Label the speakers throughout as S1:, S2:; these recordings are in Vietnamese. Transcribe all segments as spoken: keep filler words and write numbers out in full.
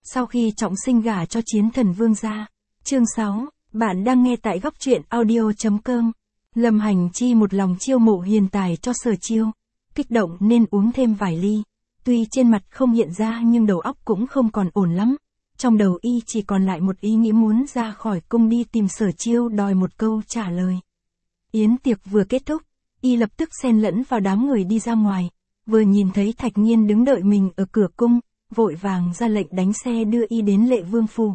S1: sau khi trọng sinh gả cho chiến thần Vương gia. Chương sáu, bạn đang nghe tại góc truyện audio.com. Lâm Hành Chi một lòng chiêu mộ hiền tài cho Sở Chiêu, kích động nên uống thêm vài ly. Tuy trên mặt không hiện ra nhưng đầu óc cũng không còn ổn lắm. Trong đầu y chỉ còn lại một ý nghĩ muốn ra khỏi cung đi tìm Sở Chiêu đòi một câu trả lời. Yến tiệc vừa kết thúc, y lập tức xen lẫn vào đám người đi ra ngoài, vừa nhìn thấy Thạch Nhiên đứng đợi mình ở cửa cung, vội vàng ra lệnh đánh xe đưa y đến Lệ Vương phủ.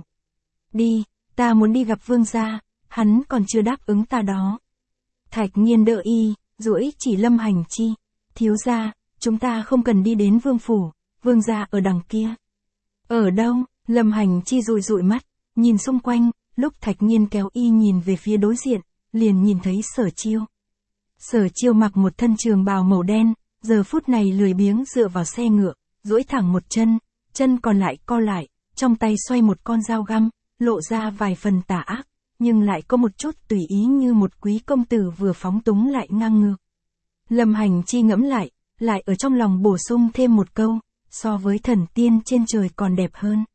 S1: Đi, ta muốn đi gặp Vương gia, hắn còn chưa đáp ứng ta đó. Thạch Nhiên đỡ y, duỗi chỉ Lâm Hành Chi. Thiếu gia, chúng ta không cần đi đến Vương phủ, Vương gia ở đằng kia. Ở đâu? Lâm Hành Chi dụi dụi mắt, nhìn xung quanh, lúc Thạch Nhiên kéo y nhìn về phía đối diện, liền nhìn thấy Sở Chiêu. Sở Chiêu mặc một thân trường bào màu đen, giờ phút này lười biếng dựa vào xe ngựa, duỗi thẳng một chân, chân còn lại co lại, trong tay xoay một con dao găm, lộ ra vài phần tà ác, nhưng lại có một chút tùy ý như một quý công tử vừa phóng túng lại ngang ngược. Lâm Hành Chi ngẫm lại, lại ở trong lòng bổ sung thêm một câu, so với thần tiên trên trời còn đẹp hơn.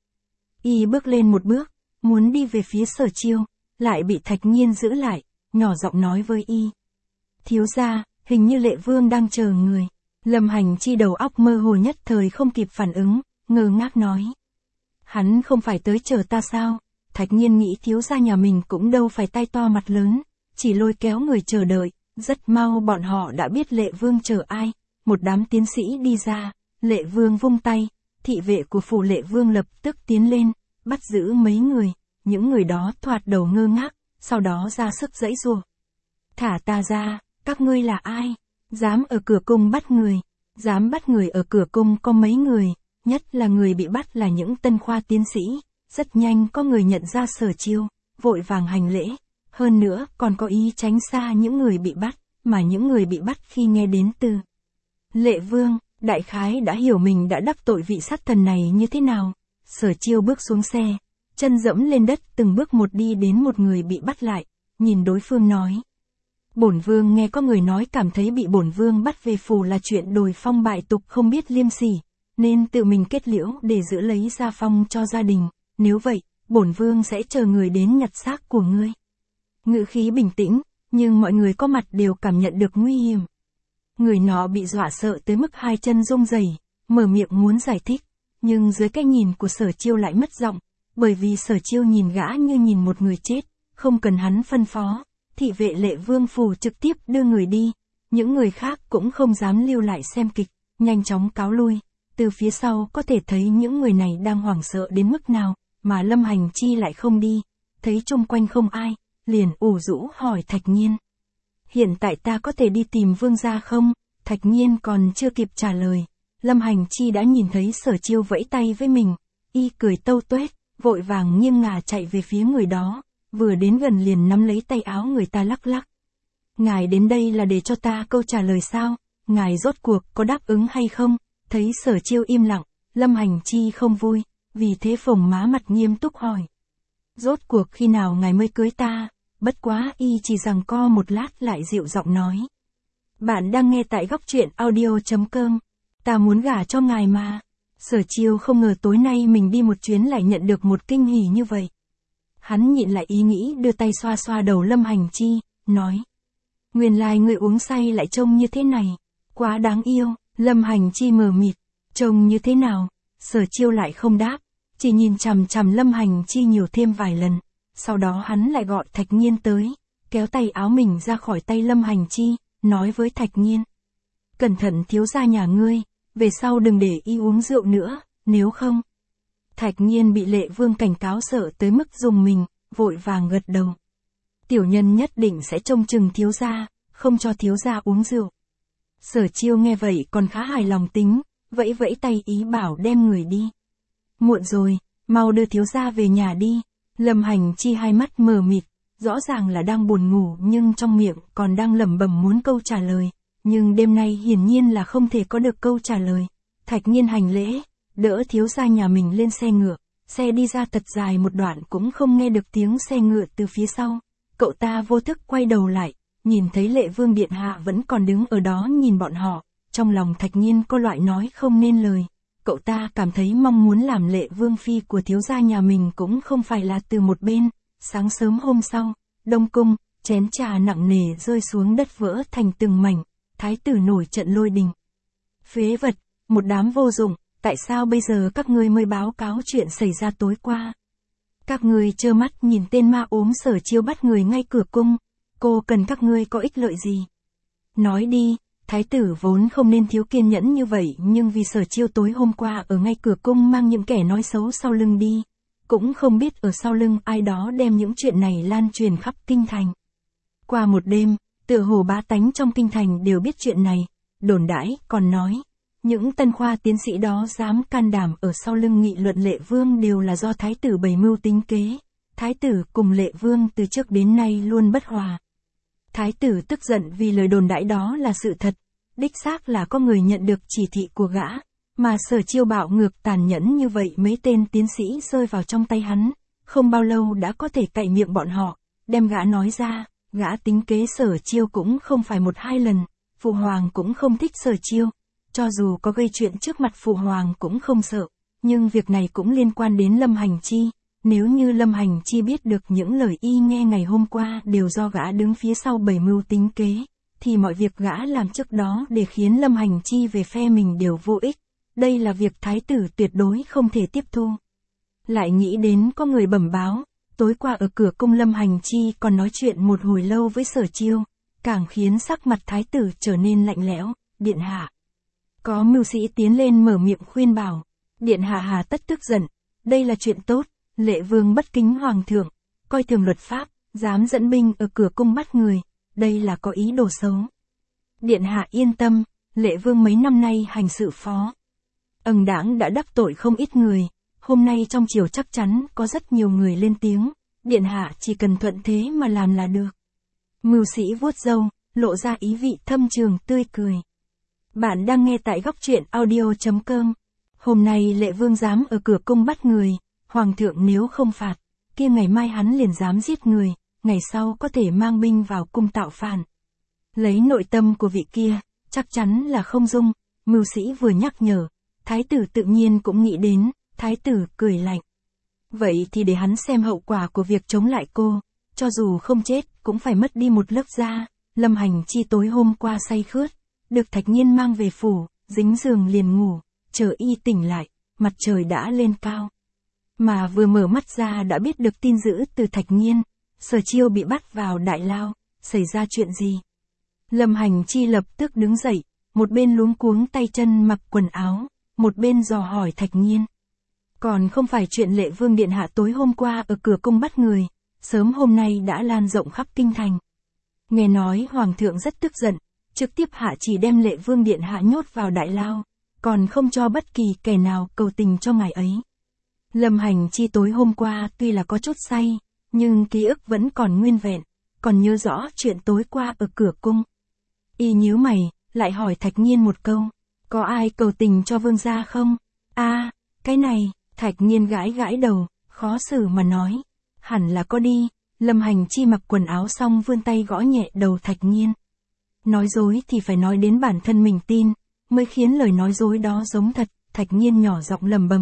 S1: Y bước lên một bước, muốn đi về phía Sở Chiêu, lại bị Thạch Nhiên giữ lại, nhỏ giọng nói với y. Thiếu gia, hình như Lệ Vương đang chờ người. Lâm Hành Chi đầu óc mơ hồ nhất thời không kịp phản ứng, ngơ ngác nói. Hắn không phải tới chờ ta sao? Thạch Nhiên nghĩ thiếu gia nhà mình cũng đâu phải tay to mặt lớn, chỉ lôi kéo người chờ đợi, rất mau bọn họ đã biết Lệ Vương chờ ai. Một đám tiến sĩ đi ra, Lệ Vương vung tay, thị vệ của phủ Lệ Vương lập tức tiến lên, bắt giữ mấy người, những người đó thoạt đầu ngơ ngác, sau đó ra sức giãy giụa. Thả ta ra, các ngươi là ai? Dám ở cửa cung bắt người, dám bắt người ở cửa cung có mấy người, nhất là người bị bắt là những tân khoa tiến sĩ. Rất nhanh có người nhận ra Sở Chiêu, vội vàng hành lễ, hơn nữa còn có ý tránh xa những người bị bắt, mà những người bị bắt khi nghe đến từ Lệ Vương, đại khái đã hiểu mình đã đắc tội vị sát thần này như thế nào. Sở Chiêu bước xuống xe, chân dẫm lên đất từng bước một đi đến một người bị bắt lại, nhìn đối phương nói. Bổn Vương nghe có người nói cảm thấy bị bổn Vương bắt về phủ là chuyện đồi phong bại tục không biết liêm sỉ, nên tự mình kết liễu để giữ lấy gia phong cho gia đình. Nếu vậy, bổn Vương sẽ chờ người đến nhặt xác của ngươi. Ngữ khí bình tĩnh, nhưng mọi người có mặt đều cảm nhận được nguy hiểm. Người nọ bị dọa sợ tới mức hai chân rung rẩy, mở miệng muốn giải thích, nhưng dưới cái nhìn của Sở Chiêu lại mất giọng, bởi vì Sở Chiêu nhìn gã như nhìn một người chết, không cần hắn phân phó, thị vệ Lệ Vương phủ trực tiếp đưa người đi, những người khác cũng không dám lưu lại xem kịch, nhanh chóng cáo lui. Từ phía sau có thể thấy những người này đang hoảng sợ đến mức nào, mà Lâm Hành Chi lại không đi, thấy chung quanh không ai, liền ủ rũ hỏi Thạch Nhiên. Hiện tại ta có thể đi tìm Vương gia không? Thạch Nhiên còn chưa kịp trả lời, Lâm Hành Chi đã nhìn thấy Sở Chiêu vẫy tay với mình, y cười tâu tuét, vội vàng nghiêng ngả chạy về phía người đó, vừa đến gần liền nắm lấy tay áo người ta lắc lắc. Ngài đến đây là để cho ta câu trả lời sao? Ngài rốt cuộc có đáp ứng hay không? Thấy Sở Chiêu im lặng, Lâm Hành Chi không vui, vì thế phồng má mặt nghiêm túc hỏi. Rốt cuộc khi nào ngài mới cưới ta? Bất quá y chỉ giằng co một lát lại dịu giọng nói. Bạn đang nghe tại góc truyện audio.com. Ta muốn gả cho ngài mà. Sở Chiêu không ngờ tối nay mình đi một chuyến lại nhận được một kinh hỉ như vậy. Hắn nhịn lại ý nghĩ đưa tay xoa xoa đầu Lâm Hành Chi, nói. Nguyên lai người uống say lại trông như thế này. Quá đáng yêu. Lâm Hành Chi mờ mịt. Trông như thế nào? Sở Chiêu lại không đáp, chỉ nhìn chằm chằm Lâm Hành Chi nhiều thêm vài lần. Sau đó hắn lại gọi Thạch Nhiên tới, kéo tay áo mình ra khỏi tay Lâm Hành Chi, nói với Thạch Nhiên. Cẩn thận thiếu gia nhà ngươi, về sau đừng để y uống rượu nữa, nếu không. Thạch Nhiên bị Lệ Vương cảnh cáo sợ tới mức rùng mình, vội vàng gật đầu. Tiểu nhân nhất định sẽ trông chừng thiếu gia, không cho thiếu gia uống rượu. Sở Chiêu nghe vậy còn khá hài lòng tính, vẫy vẫy tay ý bảo đem người đi. Muộn rồi, mau đưa thiếu gia về nhà đi. Lâm Hành Chi hai mắt mờ mịt, rõ ràng là đang buồn ngủ nhưng trong miệng còn đang lẩm bẩm muốn câu trả lời, nhưng đêm nay hiển nhiên là không thể có được câu trả lời. Thạch Nhiên hành lễ, đỡ thiếu gia nhà mình lên xe ngựa, xe đi ra thật dài một đoạn cũng không nghe được tiếng xe ngựa từ phía sau. Cậu ta vô thức quay đầu lại, nhìn thấy Lệ Vương điện hạ vẫn còn đứng ở đó nhìn bọn họ, trong lòng Thạch Nhiên có loại nói không nên lời. cậu ta cảm thấy mong muốn làm Lệ Vương phi của thiếu gia nhà mình cũng không phải là từ một bên. Sáng sớm hôm sau, Đông Cung, chén trà nặng nề rơi xuống đất vỡ thành từng mảnh, thái tử nổi trận lôi đình. Phế vật, một đám vô dụng, tại sao bây giờ các ngươi mới báo cáo chuyện xảy ra tối qua? Các ngươi trơ mắt nhìn tên ma ốm Sở Chiêu bắt người ngay cửa cung, cô cần các ngươi có ích lợi gì? Nói đi, thái tử vốn không nên thiếu kiên nhẫn như vậy nhưng vì Sở Chiêu tối hôm qua ở ngay cửa cung mang những kẻ nói xấu sau lưng đi, cũng không biết ở sau lưng ai đó đem những chuyện này lan truyền khắp kinh thành. Qua một đêm, tựa hồ bá tánh trong kinh thành đều biết chuyện này, đồn đãi còn nói, những tân khoa tiến sĩ đó dám can đảm ở sau lưng nghị luận Lệ Vương đều là do thái tử bày mưu tính kế. Thái tử cùng Lệ Vương từ trước đến nay luôn bất hòa. Thái tử tức giận vì lời đồn đãi đó là sự thật, đích xác là có người nhận được chỉ thị của gã, mà Sở Chiêu bạo ngược tàn nhẫn như vậy mấy tên tiến sĩ rơi vào trong tay hắn, không bao lâu đã có thể cạy miệng bọn họ, đem gã nói ra, gã tính kế Sở Chiêu cũng không phải một hai lần, Phụ Hoàng cũng không thích Sở Chiêu, cho dù có gây chuyện trước mặt Phụ Hoàng cũng không sợ, nhưng việc này cũng liên quan đến Lâm Hành Chi. Nếu như Lâm Hành Chi biết được những lời y nghe ngày hôm qua đều do gã đứng phía sau bày mưu tính kế, thì mọi việc gã làm trước đó để khiến Lâm Hành Chi về phe mình đều vô ích. Đây là việc thái tử tuyệt đối không thể tiếp thu. Lại nghĩ đến có người bẩm báo, tối qua ở cửa cung Lâm Hành Chi còn nói chuyện một hồi lâu với Sở Chiêu, càng khiến sắc mặt thái tử trở nên lạnh lẽo. Điện hạ. Có mưu sĩ tiến lên mở miệng khuyên bảo. Điện hạ hà tất tức giận, đây là chuyện tốt. Lệ Vương bất kính hoàng thượng, coi thường luật pháp, dám dẫn binh ở cửa cung bắt người, đây là có ý đồ xấu. Điện hạ yên tâm, Lệ Vương mấy năm nay hành sự phó ẩn đãng đã đắc tội không ít người, hôm nay trong triều chắc chắn có rất nhiều người lên tiếng, điện hạ chỉ cần thuận thế mà làm là được. Mưu sĩ vuốt râu, lộ ra ý vị thâm trường tươi cười. Bạn đang nghe tại góc truyện audio chấm com. Hôm nay Lệ Vương dám ở cửa cung bắt người. Hoàng thượng nếu không phạt, kia ngày mai hắn liền dám giết người, ngày sau có thể mang binh vào cung tạo phản. Lấy nội tâm của vị kia, chắc chắn là không dung, mưu sĩ vừa nhắc nhở, thái tử tự nhiên cũng nghĩ đến, thái tử cười lạnh. Vậy thì để hắn xem hậu quả của việc chống lại cô, cho dù không chết cũng phải mất đi một lớp da. Lâm Hành Chi tối hôm qua say khướt, được Thạch Nhiên mang về phủ, dính giường liền ngủ, chờ y tỉnh lại, mặt trời đã lên cao. Mà vừa mở mắt ra đã biết được tin dữ từ Thạch Nhiên, Sở Chiêu bị bắt vào đại lao, xảy ra chuyện gì? Lâm Hành Chi lập tức đứng dậy, một bên luống cuống tay chân mặc quần áo, một bên dò hỏi Thạch Nhiên. Còn không phải chuyện Lệ Vương điện hạ tối hôm qua ở cửa cung bắt người, sớm hôm nay đã lan rộng khắp kinh thành. Nghe nói Hoàng thượng rất tức giận, trực tiếp hạ chỉ đem Lệ Vương điện hạ nhốt vào đại lao, còn không cho bất kỳ kẻ nào cầu tình cho ngài ấy. Lâm Hành Chi tối hôm qua tuy là có chút say, nhưng ký ức vẫn còn nguyên vẹn, còn nhớ rõ chuyện tối qua ở cửa cung. Y nhíu mày, lại hỏi Thạch Nhiên một câu, có ai cầu tình cho vương gia không? A, à, cái này, Thạch Nhiên gãi gãi đầu, khó xử mà nói, hẳn là có đi. Lâm Hành Chi mặc quần áo xong vươn tay gõ nhẹ đầu Thạch Nhiên. Nói dối thì phải nói đến bản thân mình tin, mới khiến lời nói dối đó giống thật. Thạch Nhiên nhỏ giọng lầm bầm.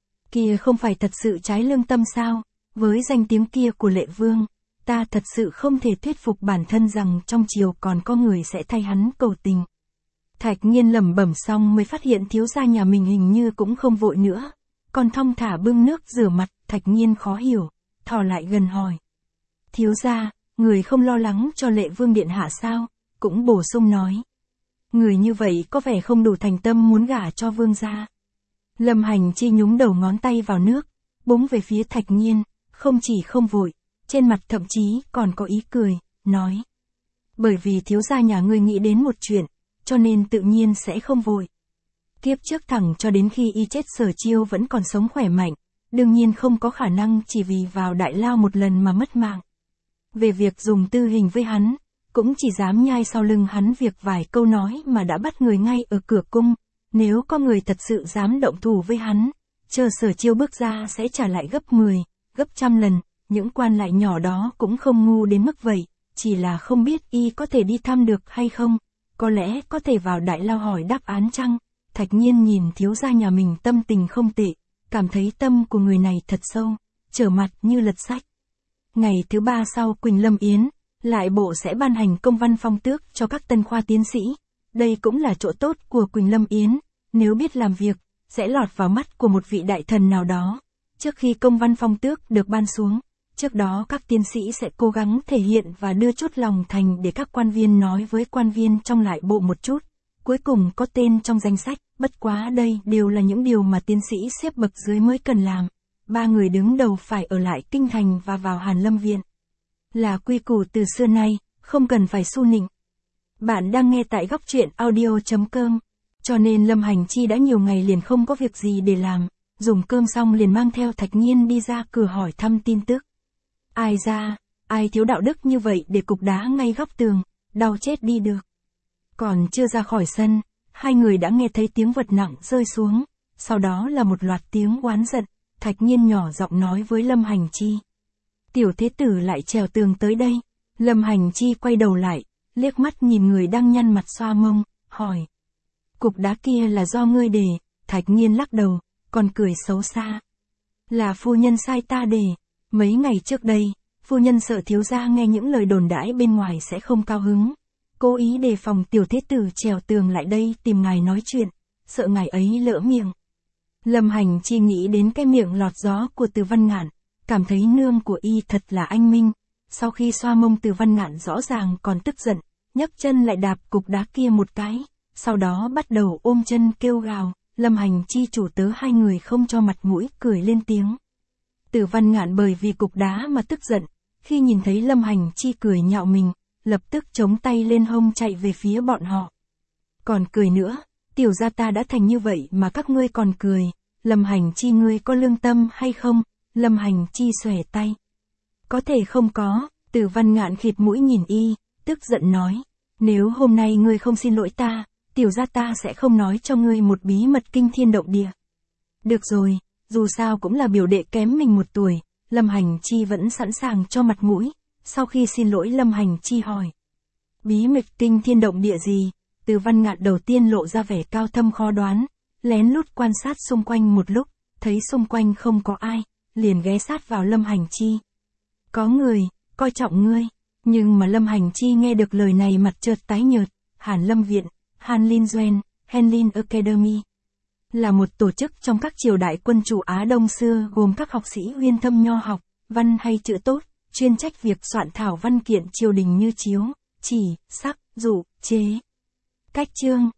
S1: Kia không phải thật sự trái lương tâm sao, với danh tiếng kia của Lệ Vương, ta thật sự không thể thuyết phục bản thân rằng trong triều còn có người sẽ thay hắn cầu tình. Thạch Nhiên lẩm bẩm xong mới phát hiện thiếu gia nhà mình hình như cũng không vội nữa, còn thong thả bưng nước rửa mặt. Thạch Nhiên khó hiểu, thò lại gần hỏi. Thiếu gia, người không lo lắng cho Lệ Vương điện hạ sao? Cũng bổ sung nói. Người như vậy có vẻ không đủ thành tâm muốn gả cho vương gia. Lâm Hành Chi nhúng đầu ngón tay vào nước, búng về phía Thạch Nhiên, không chỉ không vội, trên mặt thậm chí còn có ý cười, nói. Bởi vì thiếu gia nhà ngươi nghĩ đến một chuyện, cho nên tự nhiên sẽ không vội. Kiếp trước thẳng cho đến khi y chết Sở Chiêu vẫn còn sống khỏe mạnh, đương nhiên không có khả năng chỉ vì vào đại lao một lần mà mất mạng. Về việc dùng tư hình với hắn, cũng chỉ dám nhai sau lưng hắn việc vài câu nói mà đã bắt người ngay ở cửa cung. Nếu có người thật sự dám động thủ với hắn, chờ Sở Chiêu bước ra sẽ trả lại gấp mười, gấp trăm lần. Những quan lại nhỏ đó cũng không ngu đến mức vậy, chỉ là không biết y có thể đi thăm được hay không, có lẽ có thể vào đại lao hỏi đáp án chăng? Thạch Nhiên nhìn thiếu gia nhà mình tâm tình không tệ, cảm thấy tâm của người này thật sâu, trở mặt như lật sách. Ngày thứ ba sau Quỳnh Lâm Yến, lại bộ sẽ ban hành công văn phong tước cho các tân khoa tiến sĩ. Đây cũng là chỗ tốt của Quỳnh Lâm Yến, nếu biết làm việc, sẽ lọt vào mắt của một vị đại thần nào đó. Trước khi công văn phong tước được ban xuống, trước đó các tiến sĩ sẽ cố gắng thể hiện và đưa chút lòng thành để các quan viên nói với quan viên trong lại bộ một chút. Cuối cùng có tên trong danh sách, bất quá đây đều là những điều mà tiến sĩ xếp bậc dưới mới cần làm. Ba người đứng đầu phải ở lại kinh thành và vào Hàn Lâm Viện. Là quy củ từ xưa nay, không cần phải su nịnh. Bạn đang nghe tại góc truyện audio chấm com. Cho nên Lâm Hành Chi đã nhiều ngày liền không có việc gì để làm, dùng cơm xong liền mang theo Thạch Nhiên đi ra cửa hỏi thăm tin tức. Ai ra, ai thiếu đạo đức như vậy để cục đá ngay góc tường, đau chết đi được. Còn chưa ra khỏi sân, hai người đã nghe thấy tiếng vật nặng rơi xuống, sau đó là một loạt tiếng oán giận. Thạch Nhiên nhỏ giọng nói với Lâm Hành Chi. Tiểu thế tử lại trèo tường tới đây. Lâm Hành Chi quay đầu lại, liếc mắt nhìn người đang nhăn mặt xoa mông, hỏi. Cục đá kia là do ngươi để. Thạch Nhiên lắc đầu, còn cười xấu xa. Là phu nhân sai ta để. Mấy ngày trước đây, phu nhân sợ thiếu gia nghe những lời đồn đãi bên ngoài sẽ không cao hứng. Cố ý đề phòng tiểu thế tử trèo tường lại đây tìm ngài nói chuyện, sợ ngài ấy lỡ miệng. Lâm Hành Chi nghĩ đến cái miệng lọt gió của Từ Văn Ngạn, cảm thấy nương của y thật là anh minh. Sau khi xoa mông Từ Văn Ngạn rõ ràng còn tức giận, nhấc chân lại đạp cục đá kia một cái, sau đó bắt đầu ôm chân kêu gào. Lâm Hành Chi chủ tớ hai người không cho mặt mũi cười lên tiếng. Từ Văn Ngạn bởi vì cục đá mà tức giận, khi nhìn thấy Lâm Hành Chi cười nhạo mình, lập tức chống tay lên hông chạy về phía bọn họ. Còn cười nữa, tiểu gia ta đã thành như vậy mà các ngươi còn cười. Lâm Hành Chi ngươi có lương tâm hay không? Lâm Hành Chi xòe tay. Có thể không có. Từ Văn Ngạn khịt mũi nhìn y, tức giận nói. Nếu hôm nay ngươi không xin lỗi ta, tiểu gia ta sẽ không nói cho ngươi một bí mật kinh thiên động địa. Được rồi, dù sao cũng là biểu đệ kém mình một tuổi. Lâm Hành Chi vẫn sẵn sàng cho mặt mũi. Sau khi xin lỗi Lâm Hành Chi hỏi. Bí mật kinh thiên động địa gì? Từ Văn Ngạn đầu tiên lộ ra vẻ cao thâm khó đoán, lén lút quan sát xung quanh một lúc, thấy xung quanh không có ai, liền ghé sát vào Lâm Hành Chi. Có người, coi trọng ngươi, nhưng mà Lâm Hành Chi nghe được lời này mặt chợt tái nhợt. Hàn Lâm Viện, Hàn Linh Doanh, Henlin Academy, là một tổ chức trong các triều đại quân chủ Á Đông xưa gồm các học sĩ uyên thâm nho học, văn hay chữ tốt, chuyên trách việc soạn thảo văn kiện triều đình như chiếu, chỉ, sắc, dụ, chế. Cách chương,